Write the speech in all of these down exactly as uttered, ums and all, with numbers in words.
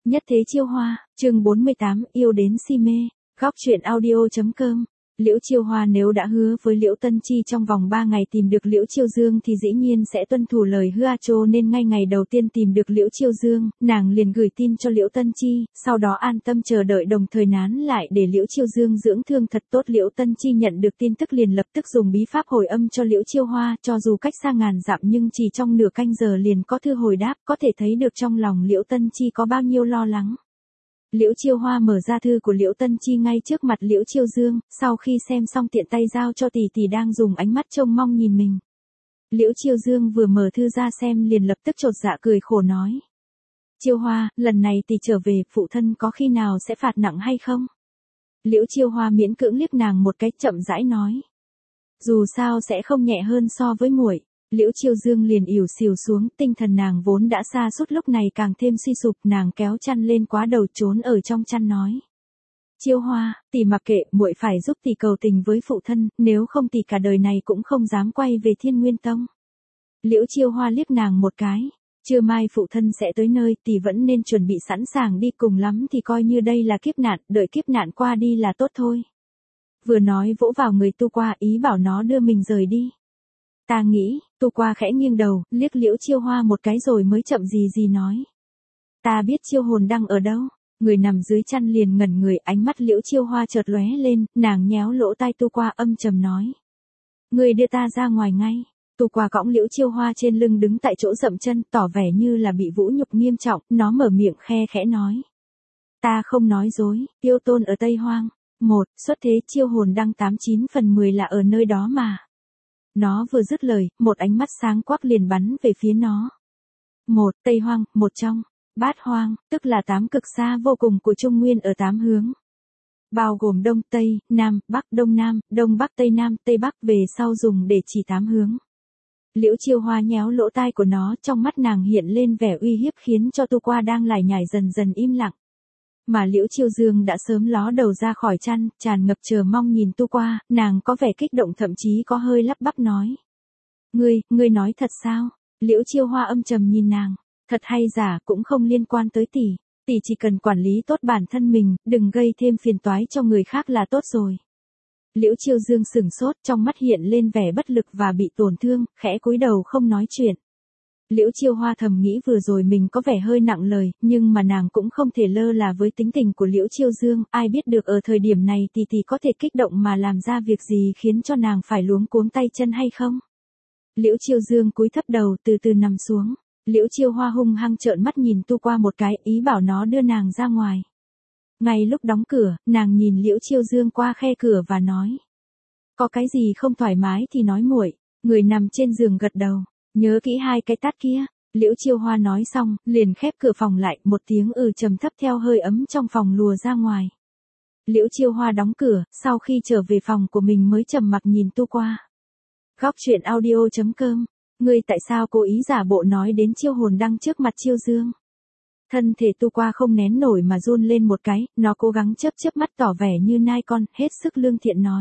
Nhất thế chiêu hoa, chương bốn mươi tám, yêu đến si mê, góc truyện audio.com. Liễu Chiêu Hoa nếu đã hứa với Liễu Tân Chi trong vòng ba ngày tìm được Liễu Chiêu Dương thì dĩ nhiên sẽ tuân thủ lời hứa, cho nên ngay ngày đầu tiên tìm được Liễu Chiêu Dương, nàng liền gửi tin cho Liễu Tân Chi, sau đó an tâm chờ đợi đồng thời nán lại để Liễu Chiêu Dương dưỡng thương thật tốt. Liễu Tân Chi nhận được tin tức liền lập tức dùng bí pháp hồi âm cho Liễu Chiêu Hoa, cho dù cách xa ngàn dặm nhưng chỉ trong nửa canh giờ liền có thư hồi đáp, có thể thấy được trong lòng Liễu Tân Chi có bao nhiêu lo lắng. Liễu Chiêu Hoa mở ra thư của Liễu Tân Chi ngay trước mặt Liễu Chiêu Dương, sau khi xem xong tiện tay giao cho tỷ tỷ đang dùng ánh mắt trông mong nhìn mình. Liễu Chiêu Dương vừa mở thư ra xem liền lập tức chột dạ cười khổ nói. Chiêu Hoa, lần này tỷ trở về, phụ thân có khi nào sẽ phạt nặng hay không? Liễu Chiêu Hoa miễn cưỡng liếc nàng một cái chậm rãi nói. Dù sao sẽ không nhẹ hơn so với muội. Liễu Chiêu Dương liền ỉu xìu xuống, tinh thần nàng vốn đã sa sút lúc này càng thêm suy sụp, nàng kéo chăn lên quá đầu trốn ở trong chăn nói. Chiêu Hoa, tỷ mặc kệ, muội phải giúp tỷ cầu tình với phụ thân, nếu không tỷ cả đời này cũng không dám quay về Thiên Nguyên Tông. Liễu Chiêu Hoa liếc nàng một cái, trưa mai phụ thân sẽ tới nơi, tỷ vẫn nên chuẩn bị sẵn sàng đi, cùng lắm thì coi như đây là kiếp nạn, đợi kiếp nạn qua đi là tốt thôi. Vừa nói vỗ vào người Tu Qua, ý bảo nó đưa mình rời đi. Ta nghĩ, Tu Qua khẽ nghiêng đầu, liếc Liễu Chiêu Hoa một cái rồi mới chậm gì gì nói. Ta biết chiêu hồn đang ở đâu. Người nằm dưới chăn liền ngẩn người, ánh mắt Liễu Chiêu Hoa chợt lóe lên, nàng nhéo lỗ tai Tu Qua âm trầm nói. Người đưa ta ra ngoài ngay. Tu Qua cõng Liễu Chiêu Hoa trên lưng đứng tại chỗ dậm chân, tỏ vẻ như là bị vũ nhục nghiêm trọng, nó mở miệng khe khẽ nói. Ta không nói dối, Tiêu Tôn ở Tây Hoang. Một, xuất thế chiêu hồn đăng tám chín phần mười là ở nơi đó mà. Nó vừa dứt lời, một ánh mắt sáng quắc liền bắn về phía nó. Một, Tây Hoang, một trong, Bát Hoang, tức là tám cực xa vô cùng của Trung Nguyên ở tám hướng. Bao gồm Đông, Tây, Nam, Bắc, Đông Nam, Đông Bắc, Tây Nam, Tây Bắc về sau dùng để chỉ tám hướng. Liễu Chiêu Hoa nhéo lỗ tai của nó, trong mắt nàng hiện lên vẻ uy hiếp khiến cho Tu Qua đang lải nhải dần dần im lặng. Mà Liễu Chiêu Dương đã sớm ló đầu ra khỏi chăn, tràn ngập chờ mong nhìn Tu Qua, nàng có vẻ kích động thậm chí có hơi lắp bắp nói. Ngươi, ngươi nói thật sao? Liễu Chiêu Hoa âm trầm nhìn nàng, thật hay giả cũng không liên quan tới tỷ, tỷ chỉ cần quản lý tốt bản thân mình, đừng gây thêm phiền toái cho người khác là tốt rồi. Liễu Chiêu Dương sửng sốt, trong mắt hiện lên vẻ bất lực và bị tổn thương, khẽ cúi đầu không nói chuyện. Liễu Chiêu Hoa thầm nghĩ vừa rồi mình có vẻ hơi nặng lời, nhưng mà nàng cũng không thể lơ là với tính tình của Liễu Chiêu Dương, ai biết được ở thời điểm này tỷ tỷ có thể kích động mà làm ra việc gì khiến cho nàng phải luống cuống tay chân hay không. Liễu Chiêu Dương cúi thấp đầu từ từ nằm xuống, Liễu Chiêu Hoa hung hăng trợn mắt nhìn Tu Qua một cái, ý bảo nó đưa nàng ra ngoài. Ngay lúc đóng cửa, nàng nhìn Liễu Chiêu Dương qua khe cửa và nói. Có cái gì không thoải mái thì nói muội. Người nằm trên giường gật đầu. Nhớ kỹ hai cái tát kia. Liễu Chiêu Hoa nói xong, liền khép cửa phòng lại, một tiếng ừ trầm thấp theo hơi ấm trong phòng lùa ra ngoài. Liễu Chiêu Hoa đóng cửa, sau khi trở về phòng của mình mới trầm mặc nhìn Tu Qua. Góc truyện audio.com. Ngươi tại sao cố ý giả bộ nói đến chiêu hồn đăng trước mặt Chiêu Dương? Thân thể Tu Qua không nén nổi mà run lên một cái, nó cố gắng chớp chớp mắt tỏ vẻ như nai con, hết sức lương thiện nói.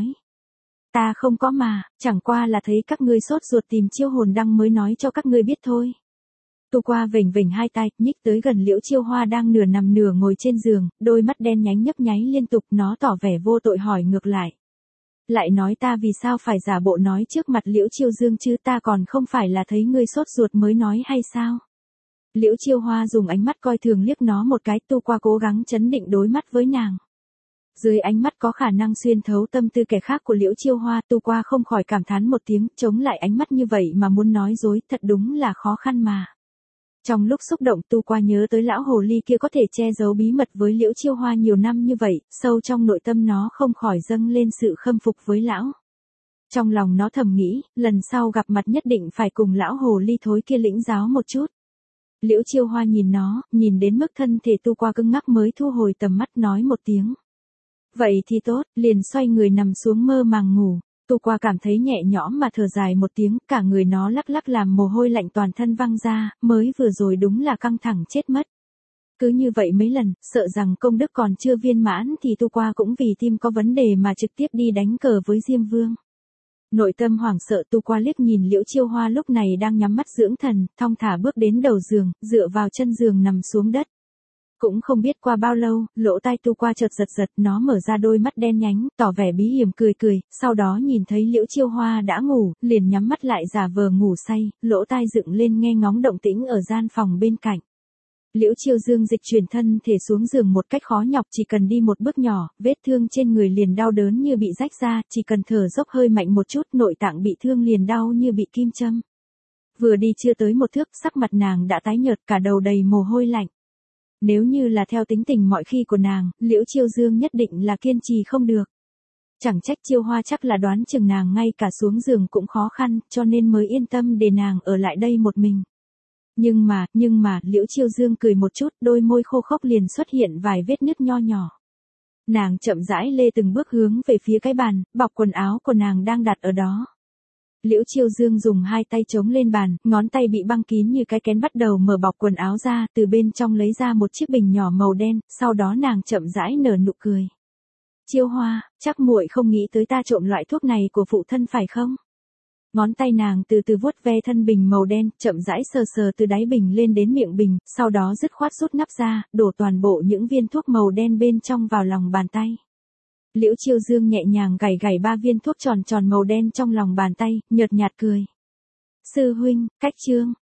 Ta không có mà, chẳng qua là thấy các ngươi sốt ruột tìm chiêu hồn đăng mới nói cho các ngươi biết thôi. Tu Qua vểnh vểnh hai tay, nhích tới gần Liễu Chiêu Hoa đang nửa nằm nửa ngồi trên giường, đôi mắt đen nhánh nhấp nháy liên tục, nó tỏ vẻ vô tội hỏi ngược lại. Lại nói ta vì sao phải giả bộ nói trước mặt Liễu Chiêu Dương chứ, ta còn không phải là thấy ngươi sốt ruột mới nói hay sao? Liễu Chiêu Hoa dùng ánh mắt coi thường liếc nó một cái, Tu Qua cố gắng trấn định đối mắt với nàng. Dưới ánh mắt có khả năng xuyên thấu tâm tư kẻ khác của Liễu Chiêu Hoa, Tu Qua không khỏi cảm thán một tiếng, chống lại ánh mắt như vậy mà muốn nói dối, thật đúng là khó khăn mà. Trong lúc xúc động, Tu Qua nhớ tới lão hồ ly kia có thể che giấu bí mật với Liễu Chiêu Hoa nhiều năm như vậy, sâu trong nội tâm nó không khỏi dâng lên sự khâm phục với lão. Trong lòng nó thầm nghĩ, lần sau gặp mặt nhất định phải cùng lão hồ ly thối kia lĩnh giáo một chút. Liễu Chiêu Hoa nhìn nó, nhìn đến mức thân thể Tu Qua cứng ngắc mới thu hồi tầm mắt nói một tiếng. Vậy thì tốt, liền xoay người nằm xuống mơ màng ngủ. Tu Qua cảm thấy nhẹ nhõm mà thở dài một tiếng, cả người nó lắc lắc làm mồ hôi lạnh toàn thân văng ra, mới vừa rồi đúng là căng thẳng chết mất. Cứ như vậy mấy lần, sợ rằng công đức còn chưa viên mãn thì Tu Qua cũng vì tim có vấn đề mà trực tiếp đi đánh cờ với Diêm Vương. Nội tâm hoảng sợ, Tu Qua liếc nhìn Liễu Chiêu Hoa lúc này đang nhắm mắt dưỡng thần, thong thả bước đến đầu giường, dựa vào chân giường nằm xuống đất. Cũng không biết qua bao lâu, lỗ tai Tu Qua chợt giật giật, nó mở ra đôi mắt đen nhánh, tỏ vẻ bí hiểm cười cười, sau đó nhìn thấy Liễu Chiêu Hoa đã ngủ, liền nhắm mắt lại giả vờ ngủ say, lỗ tai dựng lên nghe ngóng động tĩnh ở gian phòng bên cạnh. Liễu Chiêu Dương dịch chuyển thân thể xuống giường một cách khó nhọc, chỉ cần đi một bước nhỏ, vết thương trên người liền đau đớn như bị rách ra, chỉ cần thở dốc hơi mạnh một chút, nội tạng bị thương liền đau như bị kim châm. Vừa đi chưa tới một thước, sắc mặt nàng đã tái nhợt, cả đầu đầy mồ hôi lạnh. Nếu như là theo tính tình mọi khi của nàng, Liễu Chiêu Dương nhất định là kiên trì không được. Chẳng trách Chiêu Hoa chắc là đoán chừng nàng ngay cả xuống giường cũng khó khăn, cho nên mới yên tâm để nàng ở lại đây một mình. Nhưng mà, nhưng mà, Liễu Chiêu Dương cười một chút, đôi môi khô khốc liền xuất hiện vài vết nứt nho nhỏ. Nàng chậm rãi lê từng bước hướng về phía cái bàn, bọc quần áo của nàng đang đặt ở đó. Liễu Chiêu Dương dùng hai tay chống lên bàn, ngón tay bị băng kín như cái kén bắt đầu mở bọc quần áo ra, từ bên trong lấy ra một chiếc bình nhỏ màu đen, sau đó nàng chậm rãi nở nụ cười. Chiêu Hoa, chắc muội không nghĩ tới ta trộm loại thuốc này của phụ thân phải không? Ngón tay nàng từ từ vuốt ve thân bình màu đen, chậm rãi sờ sờ từ đáy bình lên đến miệng bình, sau đó dứt khoát rút nắp ra, đổ toàn bộ những viên thuốc màu đen bên trong vào lòng bàn tay. Liễu Chiêu Dương nhẹ nhàng gảy gảy ba viên thuốc tròn tròn màu đen trong lòng bàn tay, nhợt nhạt cười. Sư huynh, cách chương.